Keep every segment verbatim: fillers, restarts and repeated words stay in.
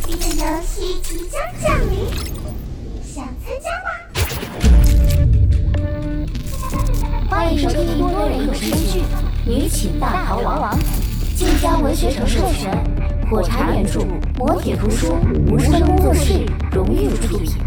这个游戏即将降临，想参加吗？ 欢迎收听多人有声剧《女寝大逃亡》，晋江文学城授权，火柴原著，磨铁图书，无声工作室荣誉出品。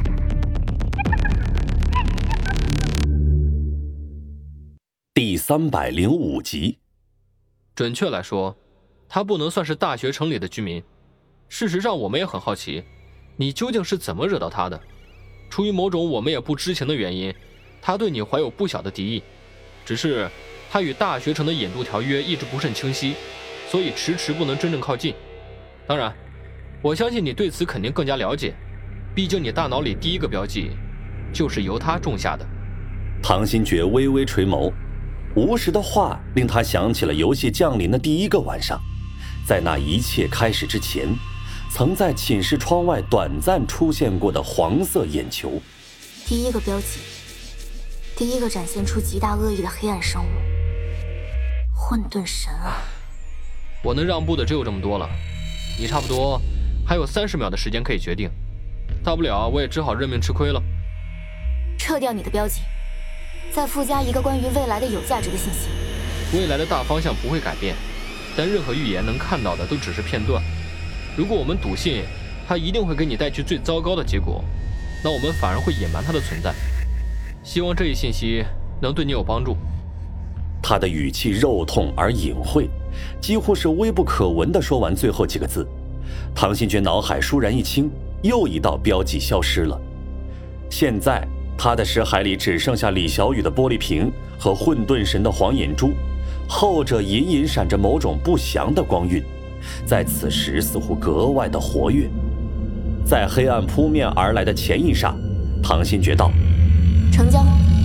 第三百零五集。 准确来说，他不能算是大学城里的居民。事实上，我们也很好奇，你究竟是怎么惹到他的？出于某种我们也不知情的原因，他对你怀有不小的敌意。只是他与大学城的引渡条约一直不甚清晰，所以迟迟不能真正靠近。当然，我相信你对此肯定更加了解，毕竟你大脑里第一个标记就是由他种下的。 唐新觉微微垂眸，吴石的话令他想起了游戏降临的第一个晚上，在那一切开始之前，曾在寝室窗外短暂出现过的黄色眼球。 第一个标记，第一个展现出极大恶意的黑暗生物，混沌神啊！ 我能让步的只有这么多了，你差不多还有三十秒的时间可以决定，大不了我也只好认命吃亏了。 撤掉你的标记，再附加一个关于未来的有价值的信息。 未来的大方向不会改变，但任何预言能看到的都只是片段。如果我们笃信它一定会给你带去最糟糕的结果，那我们反而会隐瞒它的存在。希望这一信息能对你有帮助。 他的语气肉痛而隐晦，几乎是微不可闻地说完最后几个字。唐新觉脑海倏然一清，又一道标记消失了。现在他的识海里只剩下李小雨的玻璃瓶和混沌神的黄眼珠，后者隐隐闪着某种不祥的光晕，在此时似乎格外的活跃。在黑暗扑面而来的前一刹，唐新觉道： 成交。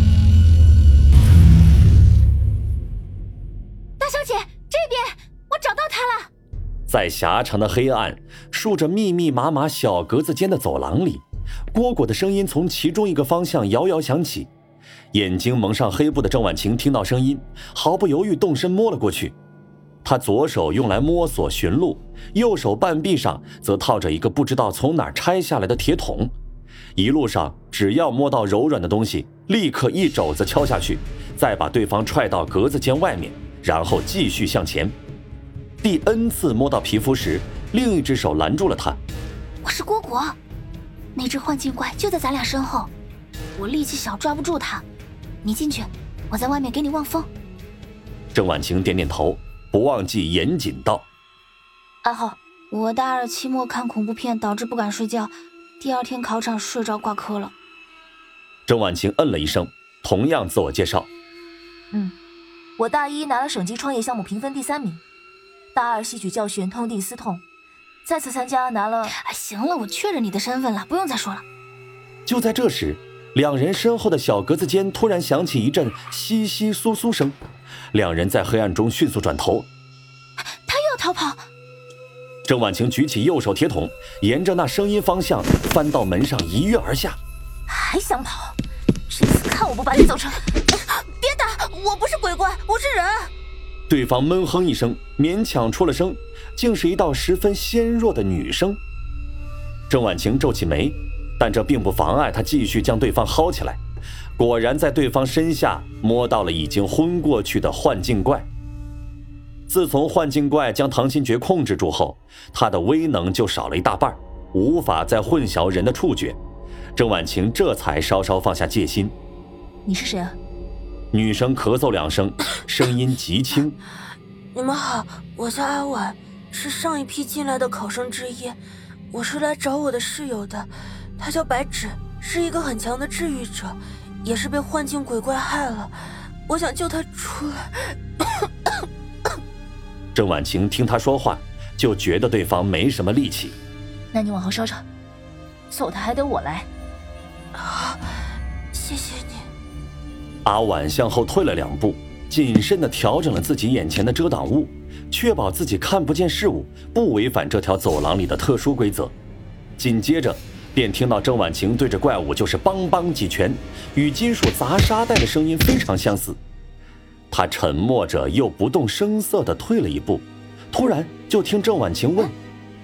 大小姐，这边我找到他了。 在狭长的黑暗竖着密密麻麻小格子间的走廊里，蝈蝈的声音从其中一个方向遥遥响起。眼睛蒙上黑布的郑婉晴听到声音，毫不犹豫动身摸了过去。她左手用来摸索寻路，右手半臂上则套着一个不知道从哪儿拆下来的铁桶。一路上只要摸到柔软的东西，立刻一肘子敲下去，再把对方踹到格子间外面，然后继续向前。第 N 次摸到皮肤时，另一只手拦住了他。 我是蝈蝈，那只幻境怪就在咱俩身后，我力气小抓不住它，你进去，我在外面给你望风。 郑婉晴点点头，不忘记严谨道： 阿浩，我大二期末看恐怖片导致不敢睡觉，第二天考场睡着挂科了。 郑婉晴嗯了一声，同样自我介绍： 嗯，我大一拿了省级创业项目评分第三名，大二吸取教训痛定思痛，再次参加拿了…… 哎，行了，我确认你的身份了，不用再说了。 就在这时，两人身后的小格子间突然响起一阵窸窸窣窣声，两人在黑暗中迅速转头。 他又要逃跑！ 郑婉晴举起右手铁桶，沿着那声音方向翻到门上一跃而下。 还想跑？这次看我不把你揍成……别打！我不是鬼怪，我是人。 对方闷哼一声，勉强出了声，竟是一道十分纤弱的女声。郑婉晴皱起眉，但这并不妨碍她继续将对方薅起来。果然在对方身下摸到了已经昏过去的幻境怪。自从幻境怪将唐新觉控制住后，他的威能就少了一大半，无法再混淆人的触觉。郑婉晴这才稍稍放下戒心。 你是谁啊？ 女生咳嗽两声，声音极轻。 你们好，我叫阿婉，是上一批进来的考生之一。我是来找我的室友的，他叫白芷，是一个很强的治愈者，也是被幻境鬼怪害了。我想救他出来。 郑婉晴听他说话，就觉得对方没什么力气。 那你往后稍稍，揍他还得我来。 好，谢谢你。 阿婉向后退了两步，谨慎地调整了自己眼前的遮挡物，确保自己看不见事物，不违反这条走廊里的特殊规则。紧接着便听到郑婉晴对着怪物就是梆梆几拳，与金属砸沙袋的声音非常相似。他沉默着又不动声色地退了一步，突然就听郑婉晴问：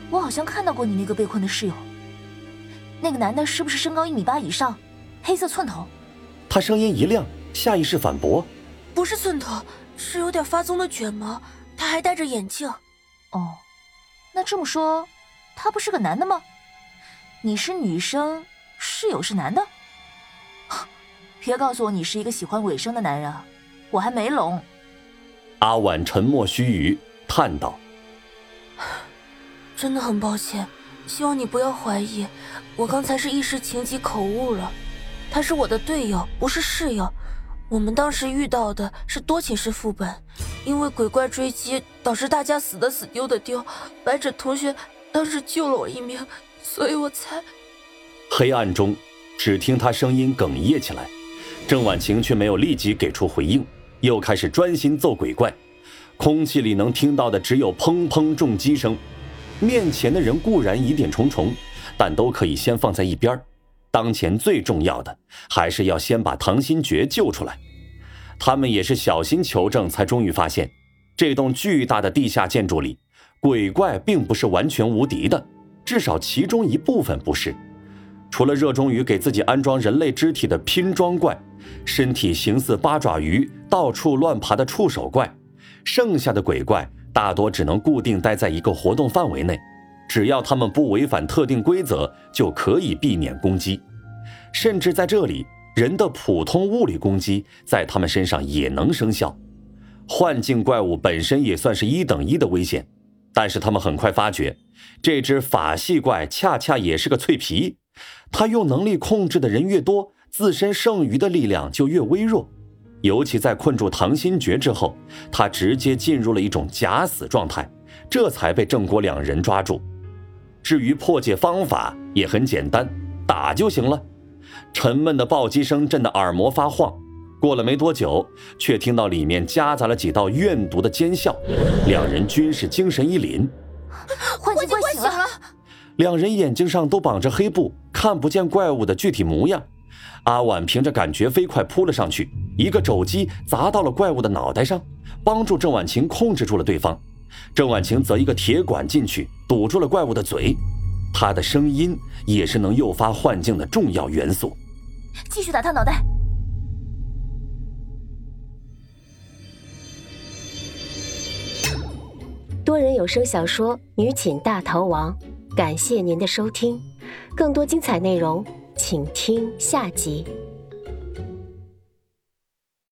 我好像看到过你那个被困的室友。那个男的是不是身高一米八以上，黑色寸头？ 他声音一亮，下意识反驳： 不是寸头，是有点发棕的卷毛，他还戴着眼镜。 哦，那这么说，他不是个男的吗？你是女生，室友是男的？别告诉我你是一个喜欢尾生的男人啊，我还没聋。 阿婉沉默须臾，叹道： 真的很抱歉，希望你不要怀疑，我刚才是一时情急口误了。他是我的队友，不是室友。我们当时遇到的是多寝室副本，因为鬼怪追击导致大家死的死丢的丢，白芷同学当时救了我一命，所以我才…… 黑暗中，只听他声音哽咽起来。郑婉晴却没有立即给出回应，又开始专心揍鬼怪。空气里能听到的只有砰砰重击声。面前的人固然疑点重重，但都可以先放在一边。当前最重要的还是要先把唐新觉救出来。他们也是小心求证，才终于发现这栋巨大的地下建筑里，鬼怪并不是完全无敌的，至少其中一部分不是。除了热衷于给自己安装人类肢体的拼装怪，身体形似八爪鱼到处乱爬的触手怪，剩下的鬼怪大多只能固定待在一个活动范围内，只要他们不违反特定规则，就可以避免攻击。甚至在这里，人的普通物理攻击在他们身上也能生效。幻境怪物本身也算是一等一的危险，但是他们很快发觉，这只法系怪恰恰也是个脆皮。他用能力控制的人越多，自身剩余的力量就越微弱。尤其在困住唐新觉之后，他直接进入了一种假死状态，这才被郑国两人抓住。至于破解方法也很简单，打就行了。沉闷的暴击声震得耳膜发晃，过了没多久，却听到里面夹杂了几道怨毒的尖笑，两人均是精神一凛。 幻境怪醒了！ 两人眼睛上都绑着黑布，看不见怪物的具体模样。阿婉凭着感觉飞快扑了上去，一个肘击砸到了怪物的脑袋上，帮助郑婉晴控制住了对方。郑婉晴则一个铁管进去，堵住了怪物的嘴。她的声音也是能诱发幻境的重要元素。 继续打他脑袋。 多人有声小说《女寝大逃亡》，感谢您的收听，更多精彩内容请听下集。